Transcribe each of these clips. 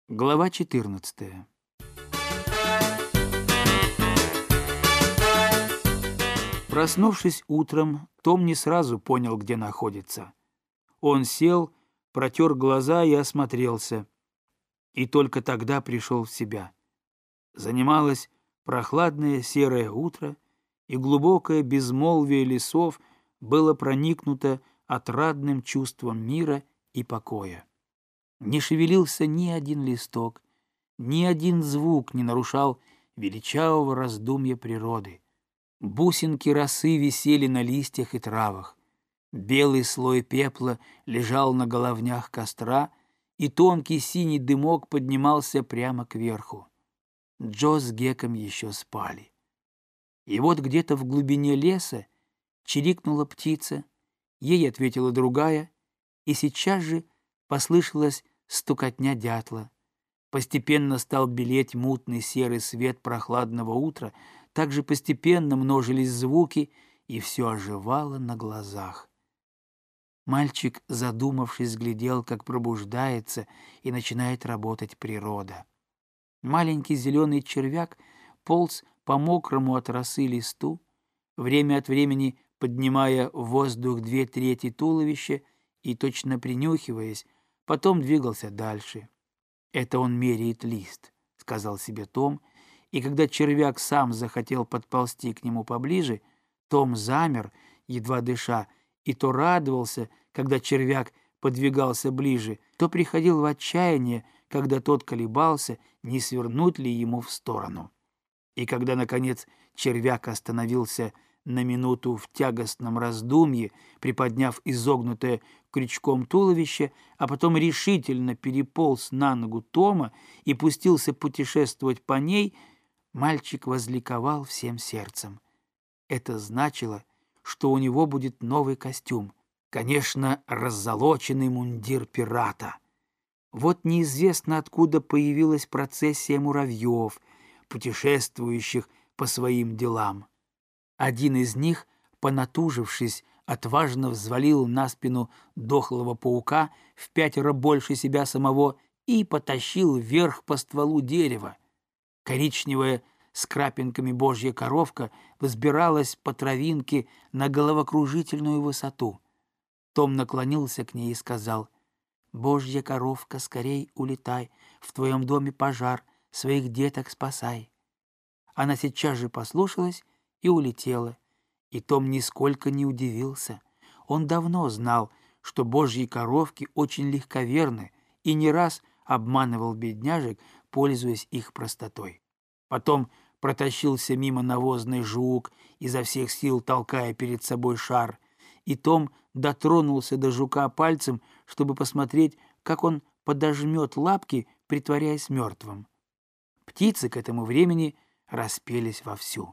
Глава 14. Проснувшись утром, Том не сразу понял, где находится. Он сел, протер глаза и осмотрелся. И только тогда пришел в себя. Занималось прохладное серое утро, и глубокое безмолвие лесов было проникнуто отрадным чувством мира и покоя. Не шевелился ни один листок, ни один звук не нарушал величавого раздумья природы. Бусинки росы висели на листьях и травах. Белый слой пепла лежал на головнях костра, и тонкий синий дымок поднимался прямо кверху. Джо с Геком еще спали. И вот где-то в глубине леса чирикнула птица, ей ответила другая, и сейчас же послышалась стукотня дятла. Постепенно стал белеть мутный серый свет прохладного утра, также постепенно множились звуки, и все оживало на глазах. Мальчик, задумавшись, глядел, как пробуждается и начинает работать природа. Маленький зеленый червяк полз по мокрому от росы листу, время от времени поднимая в воздух 2/3 туловища и, точно принюхиваясь, потом двигался дальше. «Это он меряет лист», — сказал себе Том, и когда червяк сам захотел подползти к нему поближе, Том замер, едва дыша, и то радовался, когда червяк подвигался ближе, то приходил в отчаяние, когда тот колебался, не свернуть ли ему в сторону. И когда, наконец, червяк остановился на минуту в тягостном раздумье, приподняв изогнутое крючком туловище, а потом решительно переполз на ногу Тома и пустился путешествовать по ней, мальчик возликовал всем сердцем. Это значило, что у него будет новый костюм, конечно, раззолоченный мундир пирата. Вот неизвестно, откуда появилась процессия муравьев, путешествующих по своим делам. Один из них, понатужившись, отважно взвалил на спину дохлого паука в 5 больше себя самого и потащил вверх по стволу дерева. Коричневая с крапинками божья коровка взбиралась по травинке на головокружительную высоту. Том наклонился к ней и сказал: «Божья коровка, скорей улетай, в твоем доме пожар, своих деток спасай». Она сейчас же послушалась и улетела, и Том нисколько не удивился. Он давно знал, что божьи коровки очень легковерны, и не раз обманывал бедняжек, пользуясь их простотой. Потом протащился мимо навозный жук, изо всех сил толкая перед собой шар, и Том дотронулся до жука пальцем, чтобы посмотреть, как он подожмет лапки, притворяясь мертвым. Птицы к этому времени распелись вовсю.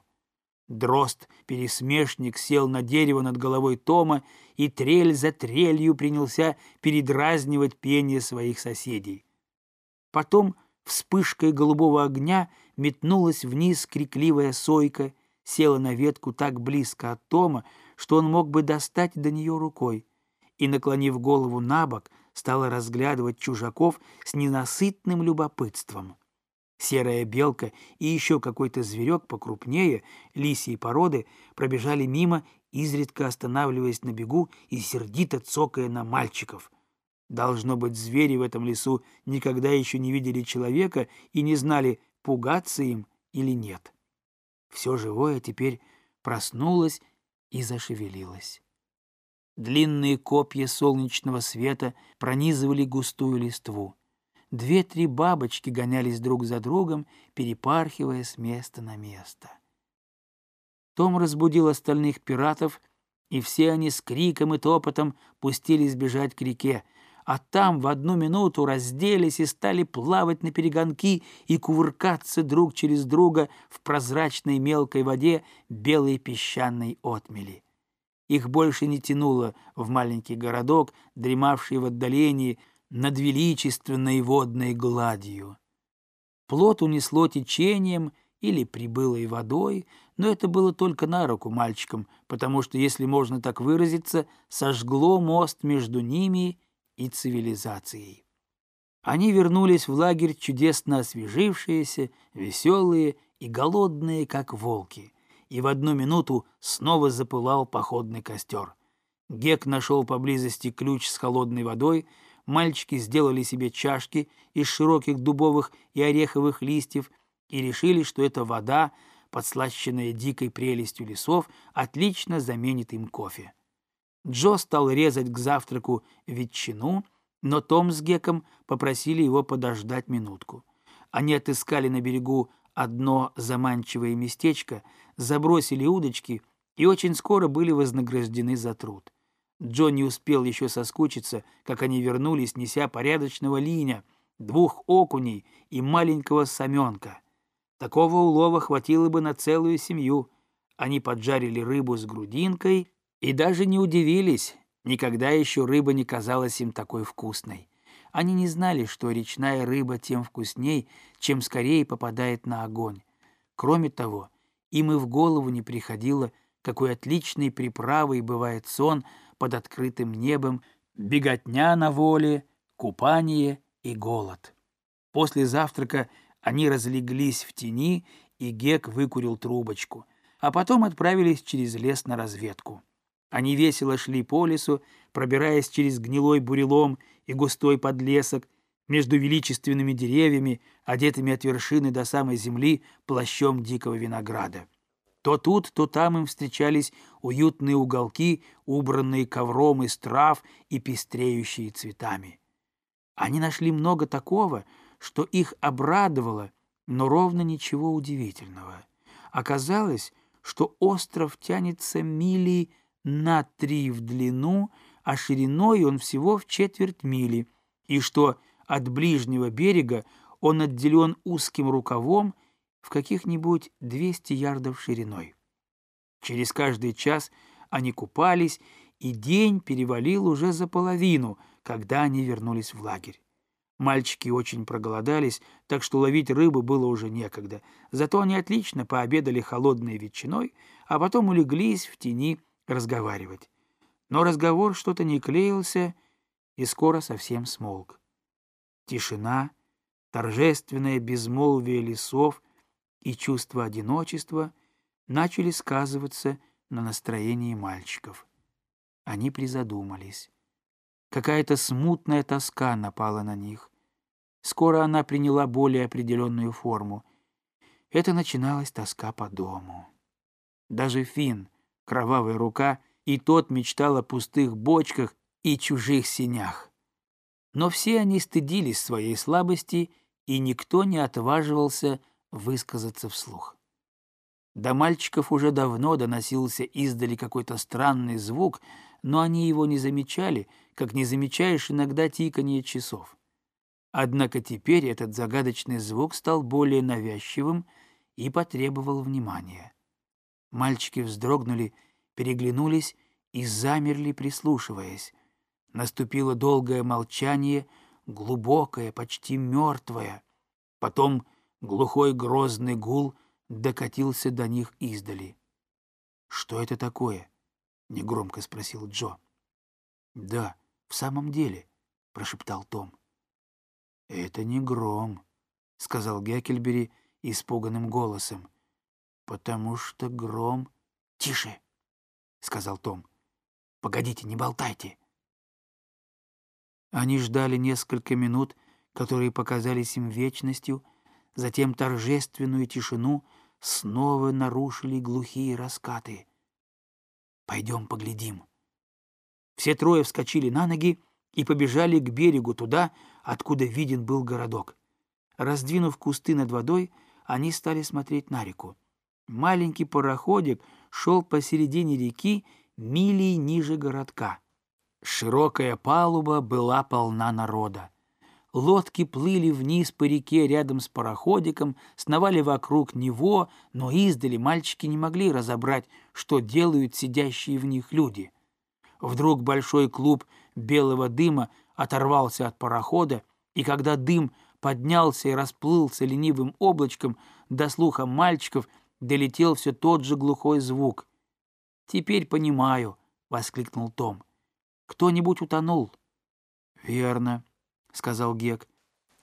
Дрозд-пересмешник сел на дерево над головой Тома и трель за трелью принялся передразнивать пение своих соседей. Потом вспышкой голубого огня метнулась вниз крикливая сойка, села на ветку так близко от Тома, что он мог бы достать до нее рукой, и, наклонив голову набок, стала разглядывать чужаков с ненасытным любопытством. Серая белка и еще какой-то зверек покрупнее, лисьей породы, пробежали мимо, изредка останавливаясь на бегу и сердито цокая на мальчиков. Должно быть, звери в этом лесу никогда еще не видели человека и не знали, пугаться им или нет. Все живое теперь проснулось и зашевелилось. Длинные копья солнечного света пронизывали густую листву. 2-3 бабочки гонялись друг за другом, перепархивая с места на место. Том разбудил остальных пиратов, и все они с криком и топотом пустились бежать к реке, а там в одну минуту разделись и стали плавать наперегонки и кувыркаться друг через друга в прозрачной мелкой воде белой песчаной отмели. Их больше не тянуло в маленький городок, дремавший в отдалении над величественной водной гладью. Плот унесло течением или прибылой водой, но это было только на руку мальчикам, потому что, если можно так выразиться, сожгло мост между ними и цивилизацией. Они вернулись в лагерь чудесно освежившиеся, веселые и голодные, как волки. И в одну минуту снова запылал походный костер. Гек нашел поблизости ключ с холодной водой, мальчики сделали себе чашки из широких дубовых и ореховых листьев и решили, что эта вода, подслащенная дикой прелестью лесов, отлично заменит им кофе. Джо стал резать к завтраку ветчину, но Том с Геком попросили его подождать минутку. Они отыскали на берегу одно заманчивое местечко, забросили удочки и очень скоро были вознаграждены за труд. Джо не успел еще соскучиться, как они вернулись, неся порядочного линя, 2 окуней и маленького саменка. Такого улова хватило бы на целую семью. Они поджарили рыбу с грудинкой и даже не удивились. Никогда еще рыба не казалась им такой вкусной. Они не знали, что речная рыба тем вкусней, чем скорее попадает на огонь. Кроме того, им и в голову не приходило, какой отличной приправой бывает сон под открытым небом, беготня на воле, купание и голод. После завтрака они разлеглись в тени, и Гек выкурил трубочку, а потом отправились через лес на разведку. Они весело шли по лесу, пробираясь через гнилой бурелом и густой подлесок, между величественными деревьями, одетыми от вершины до самой земли плащом дикого винограда. То тут, то там им встречались уютные уголки, убранные ковром из трав и пестреющие цветами. Они нашли много такого, что их обрадовало, но ровно ничего удивительного. Оказалось, что остров тянется мили на 3 в длину, а шириной он всего в 1/4 мили, и что от ближнего берега он отделен узким рукавом в каких-нибудь 200 ярдов шириной. Через каждый час они купались, и день перевалил уже за половину, когда они вернулись в лагерь. Мальчики очень проголодались, так что ловить рыбу было уже некогда. Зато они отлично пообедали холодной ветчиной, а потом улеглись в тени разговаривать. Но разговор что-то не клеился и скоро совсем смолк. Тишина, торжественное безмолвие лесов и чувство одиночества начали сказываться на настроении мальчиков. Они призадумались. Какая-то смутная тоска напала на них. Скоро она приняла более определенную форму. Это начиналась тоска по дому. Даже Финн, кровавая рука, и тот мечтал о пустых бочках и чужих сенях. Но все они стыдились своей слабости, и никто не отваживался высказаться вслух. До мальчиков уже давно доносился издали какой-то странный звук, но они его не замечали, как не замечаешь иногда тиканье часов. Однако теперь этот загадочный звук стал более навязчивым и потребовал внимания. Мальчики вздрогнули, переглянулись и замерли, прислушиваясь. Наступило долгое молчание, глубокое, почти мертвое. Потом глухой грозный гул докатился до них издали. «Что это такое?» — негромко спросил Джо. «Да, в самом деле», — прошептал Том. «Это не гром», — сказал Геккельбери испуганным голосом, «потому что гром...» «Тише!» — сказал Том. «Погодите, не болтайте!» Они ждали несколько минут, которые показались им вечностью, затем торжественную тишину снова нарушили глухие раскаты. «Пойдем поглядим». Все трое вскочили на ноги и побежали к берегу, туда, откуда виден был городок. Раздвинув кусты над водой, они стали смотреть на реку. Маленький пароходик шел посередине реки, милей ниже городка. Широкая палуба была полна народа. Лодки плыли вниз по реке рядом с пароходиком, сновали вокруг него, но издали мальчики не могли разобрать, что делают сидящие в них люди. Вдруг большой клуб белого дыма оторвался от парохода, и когда дым поднялся и расплылся ленивым облачком, до слуха мальчиков долетел все тот же глухой звук. «Теперь понимаю», — воскликнул Том. «Кто-нибудь утонул?» «Верно», — сказал Гек.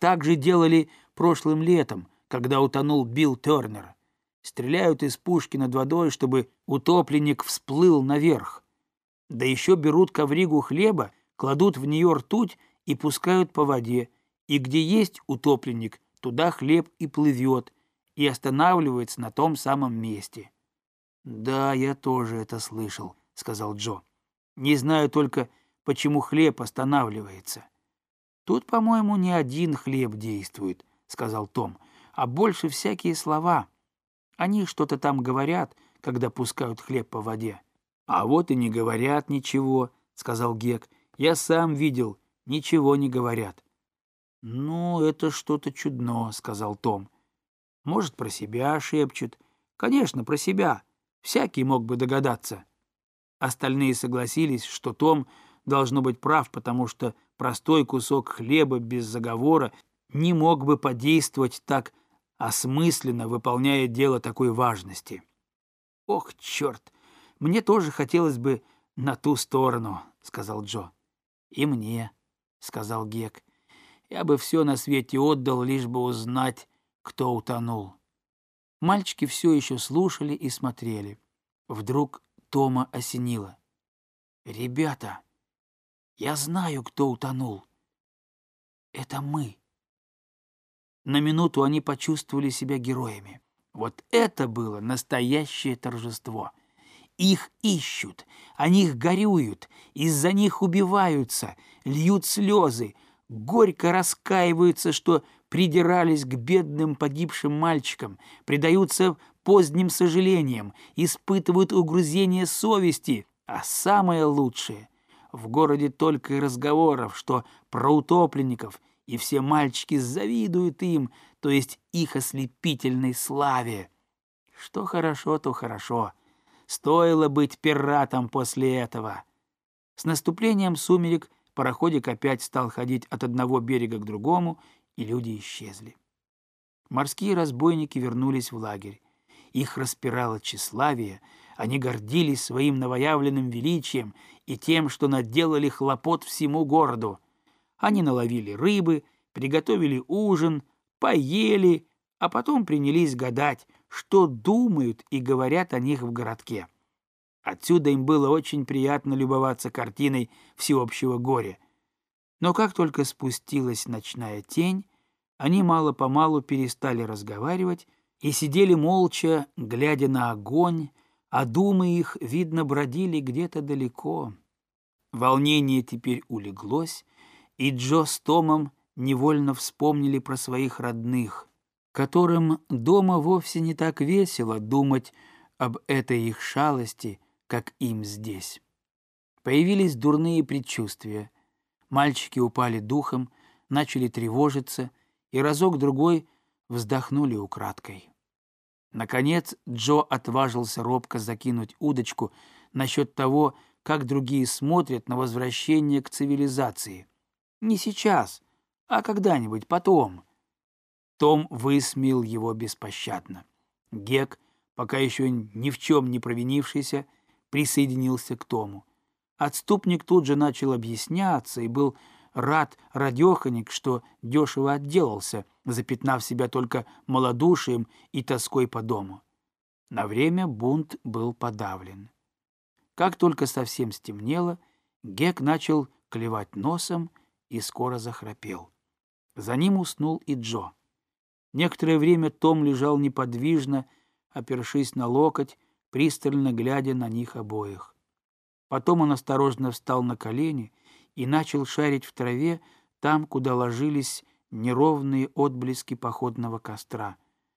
Так же делали прошлым летом, когда утонул Билл Тернер. Стреляют из пушки над водой, чтобы утопленник всплыл наверх. Да еще берут ковригу хлеба, кладут в нее ртуть и пускают по воде. И где есть утопленник, туда хлеб и плывет, и останавливается на том самом месте. «Да, я тоже это слышал», — сказал Джо. «Не знаю только, почему хлеб останавливается». «Тут, по-моему, не один хлеб действует», — сказал Том, «а больше всякие слова. Они что-то там говорят, когда пускают хлеб по воде». «А вот и не говорят ничего», — сказал Гек. «Я сам видел, ничего не говорят». «Ну, это что-то чудно», — сказал Том. «Может, про себя шепчут». «Конечно, про себя. Всякий мог бы догадаться». Остальные согласились, что Том должно быть прав, потому что простой кусок хлеба без заговора не мог бы подействовать так осмысленно, выполняя дело такой важности. «Ох, черт! Мне тоже хотелось бы на ту сторону», — сказал Джо. «И мне», — сказал Гек. «Я бы все на свете отдал, лишь бы узнать, кто утонул». Мальчики все еще слушали и смотрели. Вдруг Тома осенило. «Ребята, я знаю, кто утонул. Это мы». На минуту они почувствовали себя героями. Вот это было настоящее торжество. Их ищут, о них горюют, из-за них убиваются, льют слезы, горько раскаиваются, что придирались к бедным погибшим мальчикам, предаются поздним сожалениям, испытывают угрызение совести, а самое лучшее — в городе только и разговоров, что про утопленников, и все мальчики завидуют им, то есть их ослепительной славе. Что хорошо, то хорошо. Стоило быть пиратом после этого. С наступлением сумерек пароходик опять стал ходить от одного берега к другому, и люди исчезли. Морские разбойники вернулись в лагерь. Их распирало тщеславие, они гордились своим новоявленным величием и тем, что наделали хлопот всему городу. Они наловили рыбы, приготовили ужин, поели, а потом принялись гадать, что думают и говорят о них в городке. Отсюда им было очень приятно любоваться картиной всеобщего горя. Но как только спустилась ночная тень, они мало-помалу перестали разговаривать и сидели молча, глядя на огонь, а думы их, видно, бродили где-то далеко. Волнение теперь улеглось, и Джо с Томом невольно вспомнили про своих родных, которым дома вовсе не так весело думать об этой их шалости, как им здесь. Появились дурные предчувствия. Мальчики упали духом, начали тревожиться и разок-другой вздохнули украдкой. Наконец Джо отважился робко закинуть удочку насчет того, как другие смотрят на возвращение к цивилизации. Не сейчас, а когда-нибудь потом. Том высмеял его беспощадно. Гек, пока еще ни в чем не провинившийся, присоединился к Тому. Отступник тут же начал объясняться и был рад радеханик, что дешево отделался, запятнав себя только малодушием и тоской по дому. На время бунт был подавлен. Как только совсем стемнело, Гек начал клевать носом и скоро захрапел. За ним уснул и Джо. Некоторое время Том лежал неподвижно, опершись на локоть, пристально глядя на них обоих. Потом он осторожно встал на колени и начал шарить в траве там, куда ложились неровные отблески походного костра.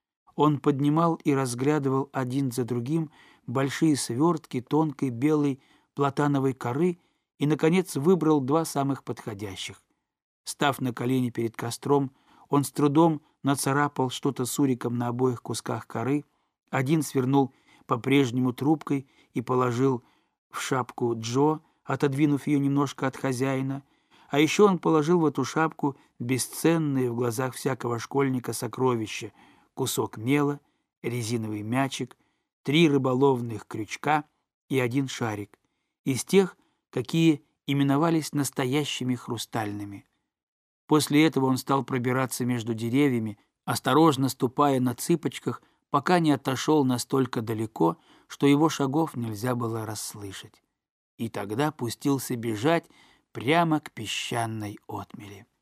Он поднимал и разглядывал один за другим большие свертки тонкой белой платановой коры и, наконец, выбрал два самых подходящих. Став на колени перед костром, он с трудом нацарапал что-то суриком на обоих кусках коры, один свернул по-прежнему трубкой и положил в шапку Джо, отодвинув ее немножко от хозяина, а еще он положил в эту шапку бесценные в глазах всякого школьника сокровища: кусок мела, резиновый мячик, 3 рыболовных крючка и 1 шарик, из тех, какие именовались настоящими хрустальными. После этого он стал пробираться между деревьями, осторожно ступая на цыпочках, пока не отошел настолько далеко, что его шагов нельзя было расслышать. И тогда пустился бежать прямо к песчаной отмели.